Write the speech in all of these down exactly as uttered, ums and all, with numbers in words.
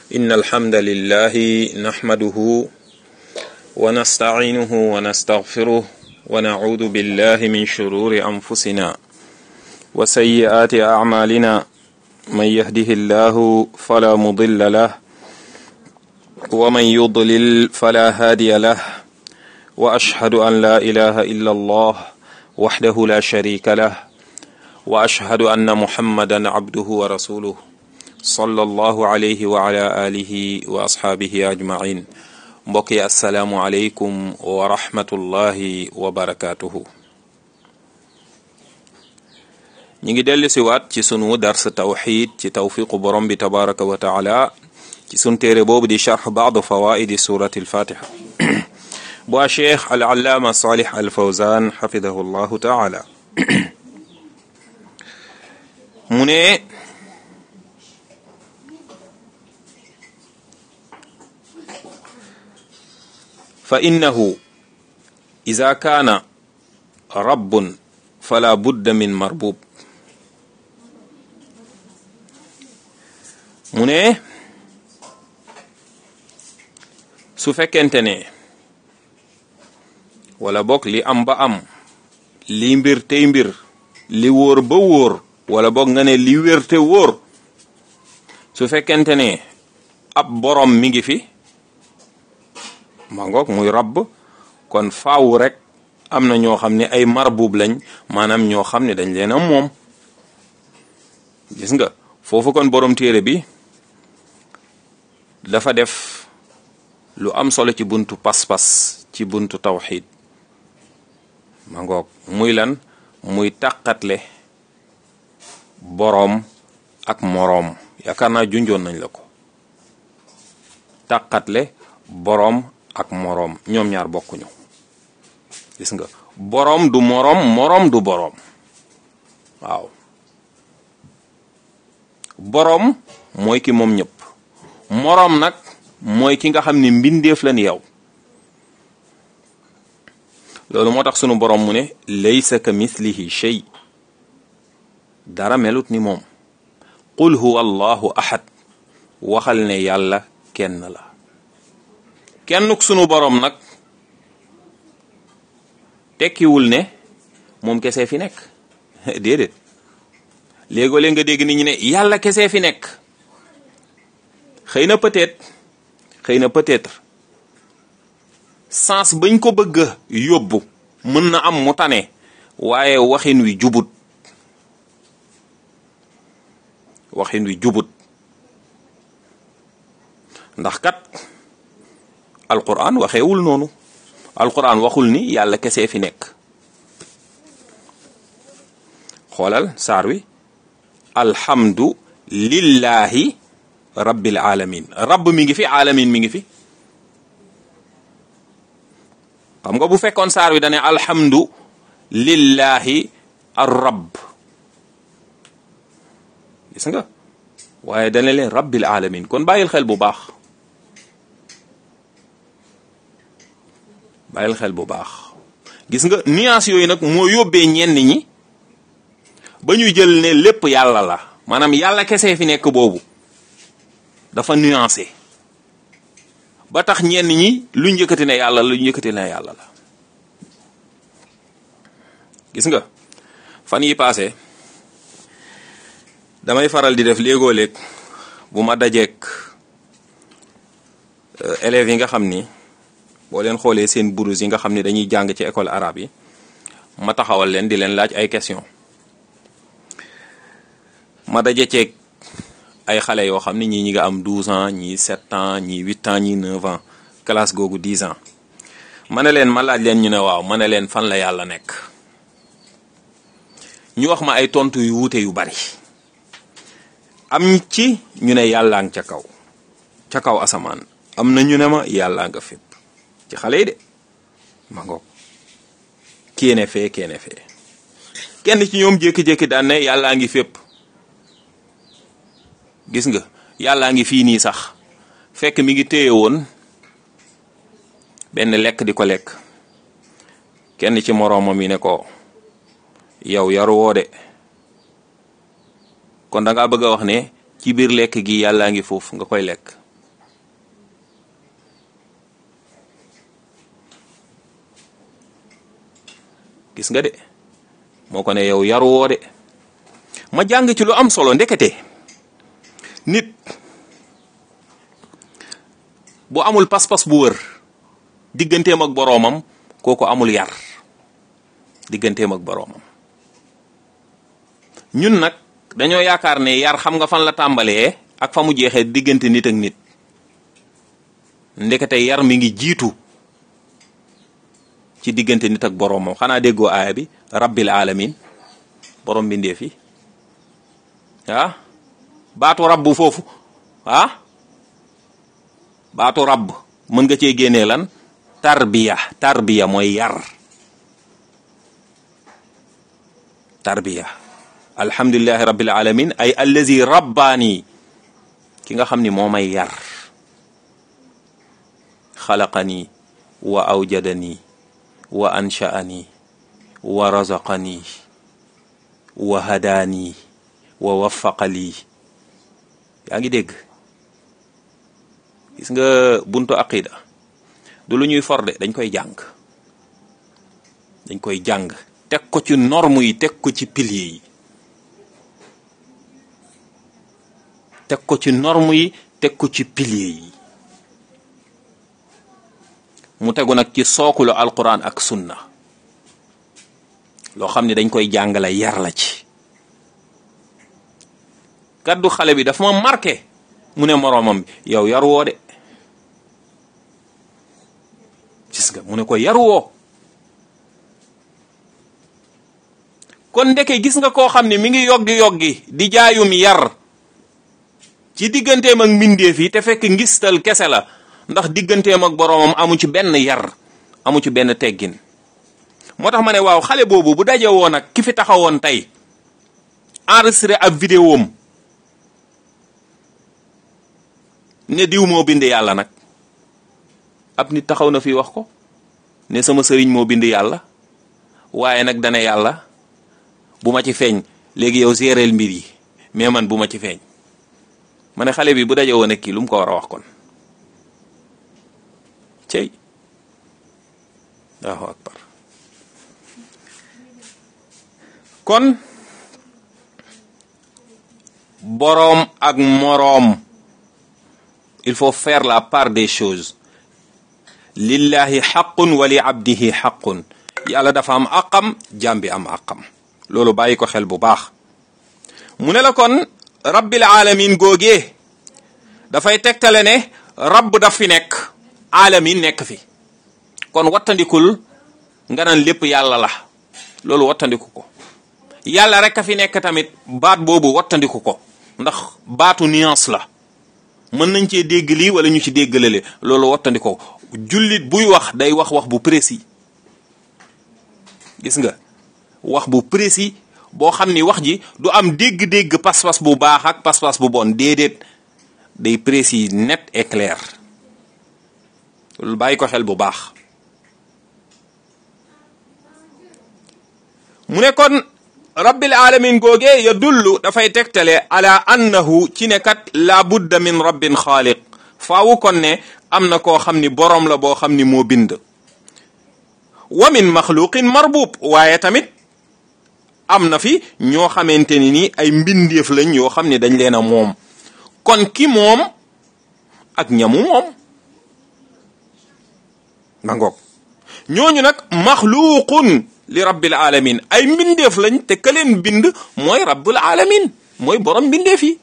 إن الحمد لله نحمده ونستعينه ونستغفره ونعوذ بالله من شرور أنفسنا وسيئات أعمالنا من يهده الله فلا مضل له ومن يضلل فلا هادي له وأشهد أن لا إله إلا الله وحده لا شريك له وأشهد أن محمدا عبده ورسوله صلى الله عليه وعلى آله وأصحابه أجمعين. mbokk yi assalaamu aleykum wa rahmatullahi wa barakatuhu. ñi ngi dellu si waat ci sunu dars tawxid ci tawfiqu borom bi tabaraka wa taala ci sunu téere boobu di charx baad fawaidi surati alfatiha bu a cheikh al allaama salih al fawzan xafidahu llahu taala. mu ne fa innahu ida kaana rabbun fala budda min marbub. mu ne su fekkente ne wala bokk li am ba am li mbir tey mbir li wóor ba wóor wala bokk nga ne li wér te wóor su fekkente ne ab borom mi ngi fi ma ngoog muy rabb kon faaw rek am na ñoo xam ne ay marbub lañ maanaam ñoo xam ne dañ leen am moom. gis nga foofu kon borom téere bi dafa def lu am solo ci buntu pas-pas ci buntu tawxid ma ngoog muy lan muy tàqatle boroom ak moroom yaakaar naa junjoon nañ la ko. tàqatle boroom ak moroom ñoom ñaar bokkuñu. gis nga boroom du moroom moroom du boroom. waaw boroom mooy ki moom ñëpp moroom nag mooy ki nga xam ne mbindeef la ni yow. loolu moo tax sunu boroom mu ne laysa ka mislihi shay dara melut ni moom. qul huwa allahu ahad waxal ne yàlla kenn la. kennuk sunu boroom nag tekkiwul ne moom kese fi nekk déedéet léegoo leen nga dégg nit ñi ne yàlla kese fi nekk. xëy na peut-être xëy na peut-être sens bañ ko bëgg a yóbbu mën na am mu tane waaye waxin wi jubut waxin wi jubut ndax kat alquran waxeewul noonu. alquran waxul ni yàlla kese fi nekk. xoolal saar wi alhamdu lillahi rabbil alamin rabb mi ngi fi alamin mi ngi fi. xam nga bu fekkoon saar wi dane alhamdu lillahi ar rabb gis nga waaye dane leen rabbil alamin kon bàyyil xel bu baax bàyyil xel bu baax. gis nga nuance yooyu nag moo yóbbee ñenn ñi ba ñu jël ne lépp yàlla la maanaam yàlla kese fi nekk boobu dafa nuancé ba tax ñenn ñi lu njëkkati ne yàlla lu njëkkati ne yàlla la. gis nga fan yi passé damay faral di def léegoo léeg bu ma dajeek élèves yi nga xam ni boo leen xoolee seen burus yi nga xam ni dañuy jàng ci école arabe yi ma taxawal leen di leen laaj ay question ma daje ceeg ay xale yoo xam ne ñii ñi nga am douze ans ñii sept ans ñii huit ans ñii neuf ans classe googu dix ans ma ne leen ma laaj leen ñu ne waaw ma ne leen fan la yàlla nekk. ñu wax ma ay tontu yu wuute yu bari am ci ñu ne yàllaa nga ca kaw ca kaw asamaan am na ñu ne ma yàllaa nga fépp ci xale yi de ma ngoog kéene fee kéene fee kenn ci ñoom jékki-jékki daan ne yàllaa ngi fépp. gis nga yàllaa ngi fii nii sax fekk mi ngi téye woon benn lekk di ko lekk kenn ci moroomam yi ne ko yow yaru woo de kon da ngaa bëgg a wax ne ci biir lekk gi yàllaa ngi foofu nga koy lekk gis nga de moo ko ne yow yaruwoo de. ma jàng ci lu am solo ndekete nit bu amul pas-pas bu wër digganteem ak boroomam kooku amul yar digganteem ak boroomam. ñun nag dañoo yaakaar ne yar xam nga fan la tàmbalee ak fa mu jeexee diggante nit ak nit ndekete yar mi ngi jiitu ci diggante nit ak boroomam. xanaa déggoo aaya bi rabbil alamin boroom bindeef yi ah baatu rabbu foofu ah baatu rabb mën nga cee génnee lan tarbiya tarbiya mooy yar tarbiya alhamdulillahi rabbil alamin ay allazi rabbaani ki nga xam ni moo may yar xalaqani wa awjadani wa ansha'ani wa razaqani wa hadaani wa waffaqali. yaa ngi dégg gis nga buntu aqida du lu ñuy forde dañ koy jàng dañ koy jàng teg ko ci norme yi teg ko ci piliers yi teg ko ci norme yi teg ko ci piliers yi mu tegu nag ci sookulu alquran ak sunna loo xam ne dañ koy jàngale yar la ci. kaddu xale bi dafa ma marqué mu ne moroomam bi yow yaruwoo de gis nga mu ne ko yaruwoo. kon ndeke gis nga koo xam ne mi ngi yoggi yoggi di jaayum yar ci digganteem ak mbindeef yi te fekk ngistal kese la ndax digganteem ak boroomam amu ci benn yar amu ci benn teggin. moo tax ma ne waaw xale boobu bu daje woon ak ki fi taxawoon tey enregistré ab vidéom ne diw moo bind yàlla nag ab nit taxaw na fi wax ko ne sama sëriñ moo bind yàlla waaye nag dana yàlla bu ma ci feeñ léegi yow géréel mbir yi mais man bu ma ci feeñ. ma ne xale bi bu daje woon ak kii lu mu ko war a wax kon cey Allahu akbar. kon boroom ak moroom il faut faire la part des choses. lillahi xaqun wa li abdihi xaqun yàlla dafa am aqam jaam bi am aqam loolu bàyyi ko xel bu baax. mu ne la kon rabbil alamin googee dafay tegtale ne rabb daf fi nekk alamin nekk fi kon wattandikul nga naan lépp yàlla la loolu wattandiku ko. yàlla rek a fi nekk tamit baat boobu wattandiku ko ndax baatu nuance la mën nañ cee dégg lii wala ñu ci déggalale loolu wattandiko jullit buy wax day wax wax bu précis gis nga wax bu précis boo xam ni wax ji du am dégg-dégg pas-pas bu baax ak pas-pas bu bon déedéet day précis net et clair loolu bàyyi ko xel bu baax. mu ne kon rabbil alamin googee ya dullu dafay tegtale ala annahu ci ne kat la budda min rabbin xaaliq faawu kon ne am na koo xam ni boroom la boo xam ni moo bind. wa min maxluqin marbub waaye tamit am na fi ñoo xamante ni ni ay mbindeef lañ yoo xam ne dañ leen a moom kon ki moom ak ñamu moom ma ngoog ñooñu nag maxluqun li rabbil alamin ay mbindeef lañ te ka leen bind mooy rabbul alamin mooy borom mbindeef yi.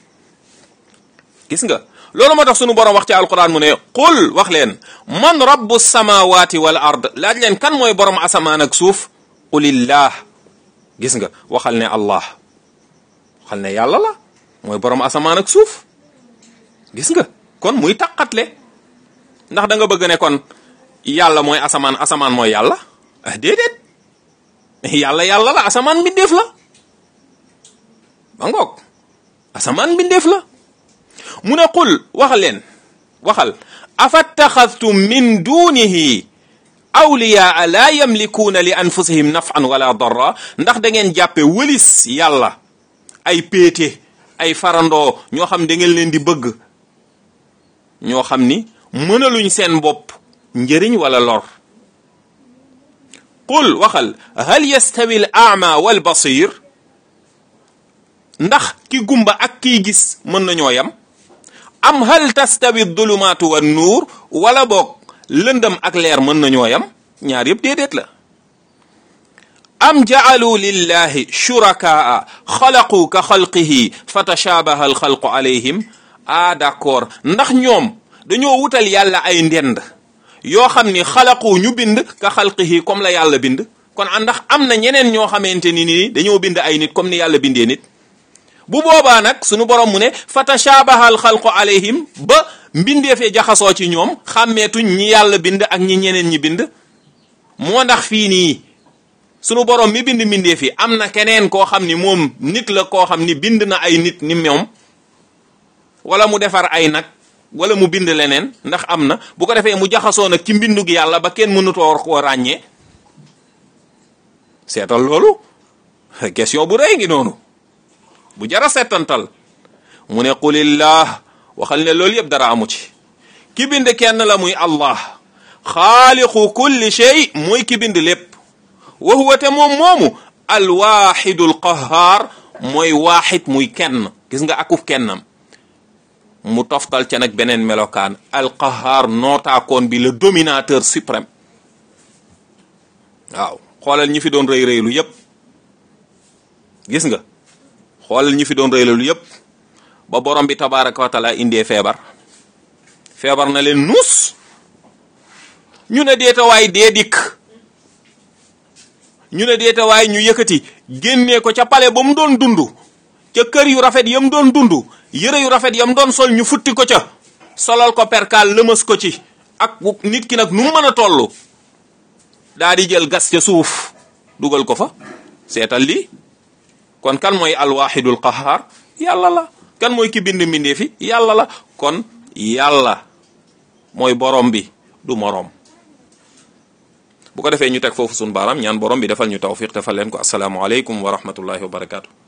gis nga loolu moo tax sunu borom wax ci alquran mu ne qul wax leen man rabbu samawati wal ard laaj leen kan mooy borom asamaan ak suuf qulillah gis nga waxal ne allah waxal ne yàlla la mooy borom asamaan ak suuf. gis nga kon muy taqatle ndax da nga bëgg ne kon yàlla mooy asamaan asamaan mooy yàlla ah déedéet yàlla yàlla la asamaan mbindeef la ba ngoog asamaan mbindeef la. mu ne qul waxal leen waxal afattaxadtum min dunihi awliyaa la yamlikuuna li anfusihim naf'an wala darra ndax da ngeen jàppe wëlis yàlla ay péete ay farandoo ñoo xam da ngeen leen di bëgg ñoo xam ni mënaluñ seen bopp njëriñ wala lor. qul waxal hal yastawi al a'ma wal basir ndax ki gumba ak kiy gis mën nañoo yam am hal tastawi dulumaatu wan nuur wala boog lëndëm ak leer mën nañoo yam ñaar yëpp déedéet la am ja'alu lillahi shurakaa xalaqu ka xalqihi fa tashabaha al xalqu alayhim ah d'accord ndax ñoom dañoo wutal yàlla ay ndend yoo xam ni xalaqu ñu bind ka xalqihi comme la yàlla bind kon ndax am na ñeneen ñoo xamante ni nii dañoo bind ay nit comme ni yàlla bindee nit bu boobaa nag sunu borom mu ne fa tashabaha al xalqu alayhim ba mbindeefee jaxasoo ci ñoom xàmmeetuñ ñi yàlla bind ak ñi ñeneen ñi bind moo ndax fii nii sunu borom mi bind mbindeef yi am na keneen koo xam ni moom nit la koo xam ni bind na ay nit ni ñoom wala mu defar ay nag wala mu bind leneen ndax am na bu ko defee mu jaxasoo nag ci mbindug yàlla ba kenn mënutoo koo ràññee seetal loolu question bu rëy ngi noonu bu jara seetantal mu ne qulillah waxal ne loolu yëpp dara amu ci ki bind kenn la muy allah xaaliqu kulli shay mooy ki bind lépp wa huwa te moom moomu alwaxidul qahaar mooy waaxid muy kenn gis nga akuf kennam mu toftal ca nag beneen melokaan alqahaar nootaakoon bi le dominateur suprême waaw xoolal ñi fi doon rëy rëylu yépp gis nga xoolal ñi fi doon rëy rëylu yépp ba borom bi tabaraka wa taala indee feebar feebar na leen nuus ñu ne deetawaay dee dikk ñu ne deetawaay ñu yëkkati génnee ko ca pale ba mu doon dund ca kër yu rafet yam doon dund yëre yu rafet yam doon sol ñu futti ko ca solal ko perkaal lëmas ko ci ak nit ki nag nu mu mën a toll daa di jël gas ca suuf dugal ko fa seetal lii kon kan mooy alwaxidul qahaar yàlla la kan mooy ki bind mbindee fi yàlla la kon yàlla mooy borom bi du moroom bu ko defee ñu teg foofu sunu baaraam ñaan borom bi defal ñu tawfiq defal leen ko assalaamu aleykum wa rahmatullahi wa barakaatu